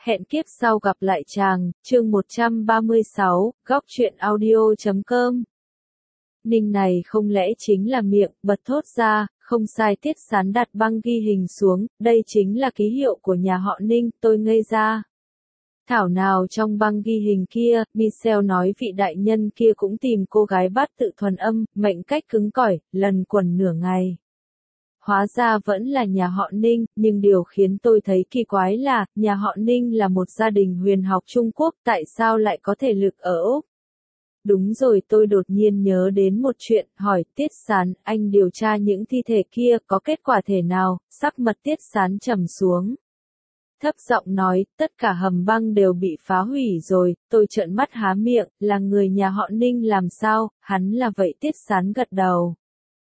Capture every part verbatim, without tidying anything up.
hẹn kiếp sau gặp lại chàng, chương một trăm ba mươi sáu, góc truyện audio chấm com. Ninh này không lẽ chính là miệng, bật thốt ra, không sai. Tiết Sán đặt băng ghi hình xuống, đây chính là ký hiệu của nhà họ Ninh, tôi ngây ra. Thảo nào trong băng ghi hình kia, Michelle nói vị đại nhân kia cũng tìm cô gái bắt tự thuần âm, mệnh cách cứng cỏi, lần quần nửa ngày. Hóa ra vẫn là nhà họ Ninh, nhưng điều khiến tôi thấy kỳ quái là, nhà họ Ninh là một gia đình huyền học Trung Quốc, tại sao lại có thể lực ở Úc? Đúng rồi, tôi đột nhiên nhớ đến một chuyện, hỏi Tiết Sán, anh điều tra những thi thể kia có kết quả thể nào? Sắc mặt Tiết Sán trầm xuống. Thấp giọng nói, tất cả hầm băng đều bị phá hủy rồi. Tôi trợn mắt há miệng, là người nhà họ Ninh làm sao? Hắn là vậy. Tiết Sán gật đầu.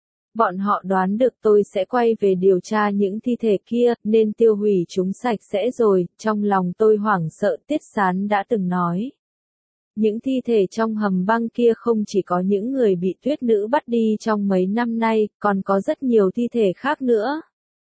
Bọn họ đoán được tôi sẽ quay về điều tra những thi thể kia, nên tiêu hủy chúng sạch sẽ rồi. Trong lòng tôi hoảng sợ. Tiết Sán đã từng nói. Những thi thể trong hầm băng kia không chỉ có những người bị tuyết nữ bắt đi trong mấy năm nay, còn có rất nhiều thi thể khác nữa.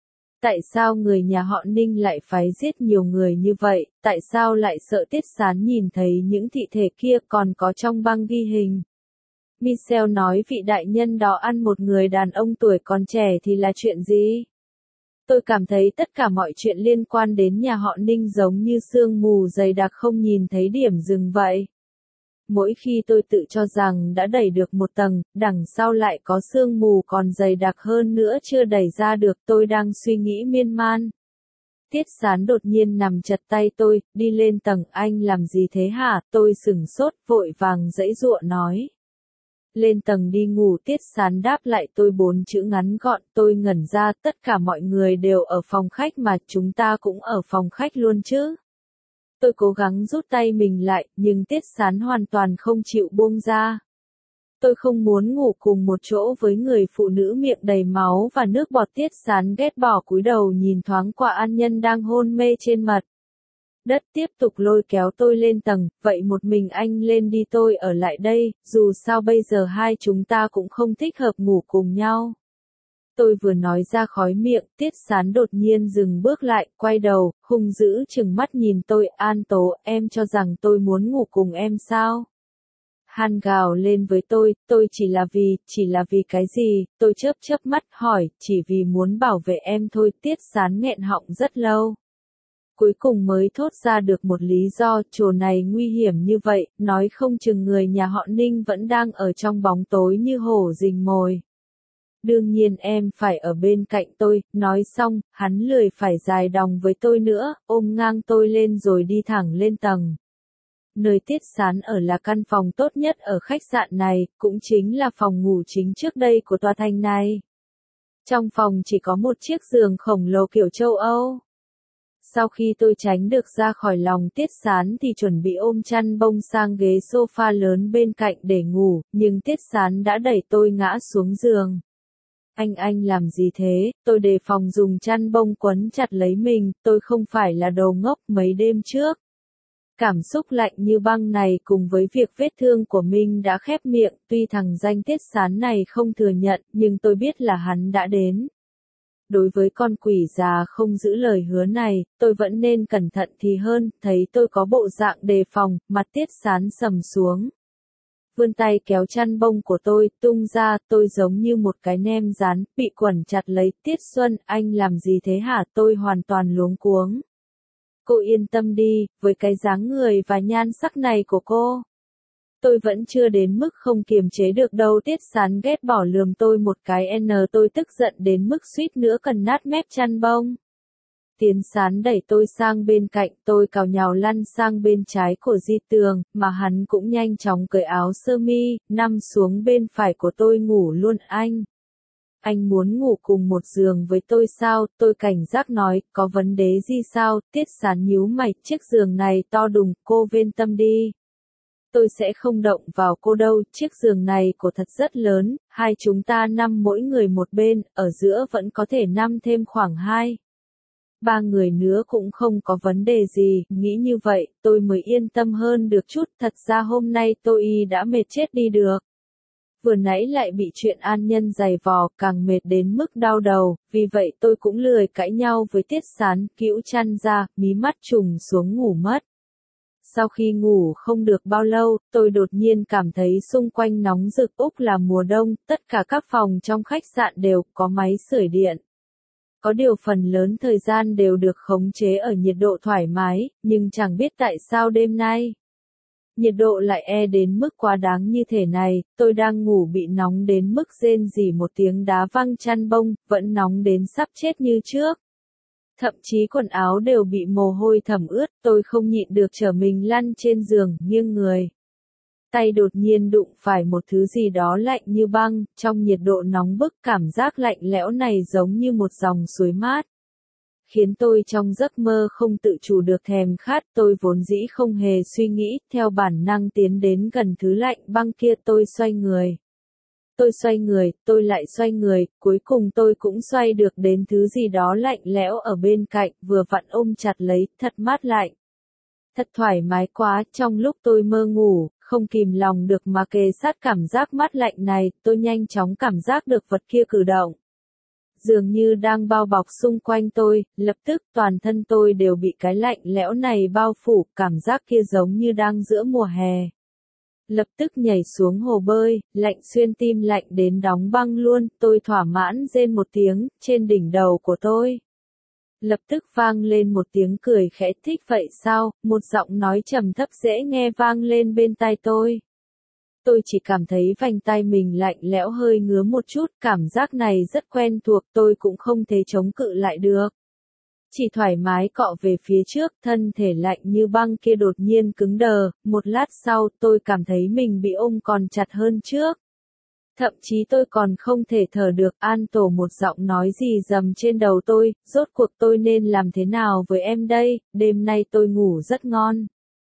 Tại sao người nhà họ Ninh lại phái giết nhiều người như vậy? Tại sao lại sợ Tiết Sán nhìn thấy những thi thể kia còn có trong băng ghi hình? Michelle nói vị đại nhân đó ăn một người đàn ông tuổi còn trẻ thì là chuyện gì? Tôi cảm thấy tất cả mọi chuyện liên quan đến nhà họ Ninh giống như sương mù dày đặc không nhìn thấy điểm dừng vậy. Mỗi khi tôi tự cho rằng đã đẩy được một tầng, đằng sau lại có sương mù còn dày đặc hơn nữa chưa đẩy ra được, tôi đang suy nghĩ miên man. Tiết Sán đột nhiên nằm chặt tay tôi, đi lên tầng, anh làm gì thế hả? Tôi sửng sốt, vội vàng giãy giụa nói. Lên tầng đi ngủ. Tiết Sán đáp lại tôi bốn chữ ngắn gọn. Tôi ngẩn ra, tất cả mọi người đều ở phòng khách mà chúng ta cũng ở phòng khách luôn chứ. Tôi cố gắng rút tay mình lại, nhưng Tiết Sán hoàn toàn không chịu buông ra. Tôi không muốn ngủ cùng một chỗ với người phụ nữ miệng đầy máu và nước bọt. Tiết Sán ghét bỏ cúi đầu nhìn thoáng qua An Nhân đang hôn mê trên mặt đất, tiếp tục lôi kéo tôi lên tầng. Vậy một mình anh lên đi, tôi ở lại đây, dù sao bây giờ hai chúng ta cũng không thích hợp ngủ cùng nhau. Tôi vừa nói ra khói miệng, Tiết Sán đột nhiên dừng bước lại, quay đầu, hung dữ trừng mắt nhìn tôi. An Tố, em cho rằng tôi muốn ngủ cùng em sao? Han gào lên với tôi, tôi chỉ là vì, chỉ là vì cái gì? Tôi chớp chớp mắt hỏi, chỉ vì muốn bảo vệ em thôi. Tiết Sán nghẹn họng rất lâu. Cuối cùng mới thốt ra được một lý do, chỗ này nguy hiểm như vậy, nói không chừng người nhà họ Ninh vẫn đang ở trong bóng tối như hổ rình mồi. Đương nhiên em phải ở bên cạnh tôi. Nói xong, hắn lười phải dài đòng với tôi nữa, ôm ngang tôi lên rồi đi thẳng lên tầng. Nơi Tiết Sán ở là căn phòng tốt nhất ở khách sạn này, cũng chính là phòng ngủ chính trước đây của tòa thành này. Trong phòng chỉ có một chiếc giường khổng lồ kiểu châu Âu. Sau khi tôi tránh được ra khỏi lòng Tiết Sán thì chuẩn bị ôm chăn bông sang ghế sofa lớn bên cạnh để ngủ, nhưng Tiết Sán đã đẩy tôi ngã xuống giường. Anh anh làm gì thế? Tôi đề phòng dùng chăn bông quấn chặt lấy mình, tôi không phải là đồ ngốc. Mấy đêm trước, cảm xúc lạnh như băng này cùng với việc vết thương của mình đã khép miệng, tuy thằng danh Tiết Sán này không thừa nhận, nhưng tôi biết là hắn đã đến. Đối với con quỷ già không giữ lời hứa này, tôi vẫn nên cẩn thận thì hơn. Thấy tôi có bộ dạng đề phòng, mặt Tiết Sán sầm xuống. Vươn tay kéo chăn bông của tôi, tung ra, tôi giống như một cái nem rán, bị quẩn chặt lấy. Tiết Xuân, anh làm gì thế hả? Tôi hoàn toàn luống cuống. Cô yên tâm đi, với cái dáng người và nhan sắc này của cô, tôi vẫn chưa đến mức không kiềm chế được đâu. Tiết Sán ghét bỏ lườm tôi một cái n tôi tức giận đến mức suýt nữa cần nát mép chăn bông. Tiến Sán đẩy tôi sang bên cạnh, tôi cào nhào lăn sang bên trái của Di Tường, mà hắn cũng nhanh chóng cởi áo sơ mi, nằm xuống bên phải của tôi ngủ luôn. Anh, anh muốn ngủ cùng một giường với tôi sao? Tôi cảnh giác nói, có vấn đề gì sao? Tiết Sán nhíu mày, chiếc giường này to đùng, cô yên tâm đi. Tôi sẽ không động vào cô đâu, chiếc giường này của thật rất lớn, hai chúng ta nằm mỗi người một bên, ở giữa vẫn có thể nằm thêm khoảng hai. Ba người nữa cũng không có vấn đề gì, nghĩ như vậy, tôi mới yên tâm hơn được chút. Thật ra hôm nay tôi đã mệt chết đi được. vừa nãy lại bị chuyện An Nhân giày vò, càng mệt đến mức đau đầu, vì vậy tôi cũng lười cãi nhau với Tiết Sán, cõng chăn ra, mí mắt trùng xuống ngủ mất. Sau khi ngủ không được bao lâu, tôi đột nhiên cảm thấy xung quanh nóng rực. Úc là mùa đông, tất cả các phòng trong khách sạn đều có máy sưởi điện. Có điều phần lớn thời gian đều được khống chế ở nhiệt độ thoải mái, nhưng chẳng biết tại sao đêm nay nhiệt độ lại e đến mức quá đáng như thế này. Tôi đang ngủ bị nóng đến mức rên rỉ một tiếng đá văng chăn bông, vẫn nóng đến sắp chết như trước. Thậm chí quần áo đều bị mồ hôi thấm ướt, tôi không nhịn được trở mình lăn trên giường, nghiêng người. Tay đột nhiên đụng phải một thứ gì đó lạnh như băng, trong nhiệt độ nóng bức cảm giác lạnh lẽo này giống như một dòng suối mát. Khiến tôi trong giấc mơ không tự chủ được thèm khát, tôi vốn dĩ không hề suy nghĩ, theo bản năng tiến đến gần thứ lạnh băng kia. Tôi xoay người. Tôi xoay người, tôi lại xoay người, cuối cùng tôi cũng xoay được đến thứ gì đó lạnh lẽo ở bên cạnh, vừa vặn ôm chặt lấy, thật mát lạnh. Thật thoải mái quá, trong lúc tôi mơ ngủ, không kìm lòng được mà kề sát cảm giác mát lạnh này, tôi nhanh chóng cảm giác được vật kia cử động. Dường như đang bao bọc xung quanh tôi, lập tức toàn thân tôi đều bị cái lạnh lẽo này bao phủ, cảm giác kia giống như đang giữa mùa hè. Lập tức nhảy xuống hồ bơi, lạnh xuyên tim, lạnh đến đóng băng luôn. Tôi thỏa mãn rên một tiếng, trên đỉnh đầu của tôi lập tức vang lên một tiếng cười khẽ. Thích vậy sao? Một giọng nói trầm thấp dễ nghe vang lên bên tai tôi. Tôi chỉ cảm thấy vành tai mình lạnh lẽo, hơi ngứa một chút, cảm giác này rất quen thuộc, tôi cũng không thể chống cự lại được. Chỉ thoải mái cọ về phía trước, thân thể lạnh như băng kia đột nhiên cứng đờ, một lát sau tôi cảm thấy mình bị ôm còn chặt hơn trước. Thậm chí tôi còn không thể thở được. An Tổ một giọng nói gì rầm trên đầu tôi, rốt cuộc tôi nên làm thế nào với em đây, đêm nay tôi ngủ rất ngon.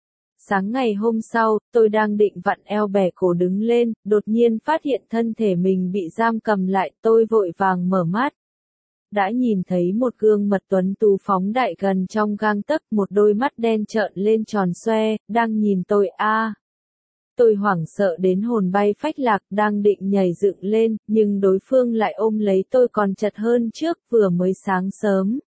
Sáng ngày hôm sau, tôi đang định vặn eo bẻ cổ đứng lên, đột nhiên phát hiện thân thể mình bị giam cầm lại, tôi vội vàng mở mắt. Đã nhìn thấy một gương mặt tuấn tú phóng đại gần trong gang tấc, một đôi mắt đen trợn lên tròn xoe, đang nhìn tôi. a à. Tôi hoảng sợ đến hồn bay phách lạc, đang định nhảy dựng lên, nhưng đối phương lại ôm lấy tôi còn chặt hơn trước. Vừa mới sáng sớm.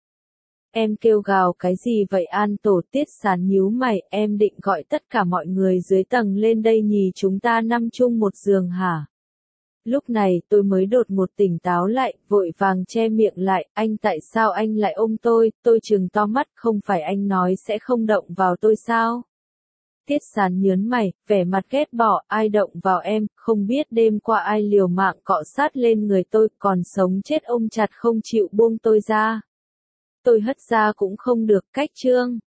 Em kêu gào cái gì vậy? An Tổ Tiết Sán nhíu mày, em định gọi tất cả mọi người dưới tầng lên đây nhì chúng ta nằm chung một giường hả? Lúc này tôi mới đột ngột tỉnh táo lại, vội vàng che miệng lại. Anh, tại sao anh lại ôm tôi? Tôi trừng to mắt, không phải anh nói sẽ không động vào tôi sao? Tiết Sán nhớn mày, vẻ mặt ghét bỏ. Ai động vào em? Không biết đêm qua ai liều mạng cọ sát lên người tôi, còn sống chết ôm chặt không chịu buông tôi ra. Tôi hất ra cũng không được, cách trương.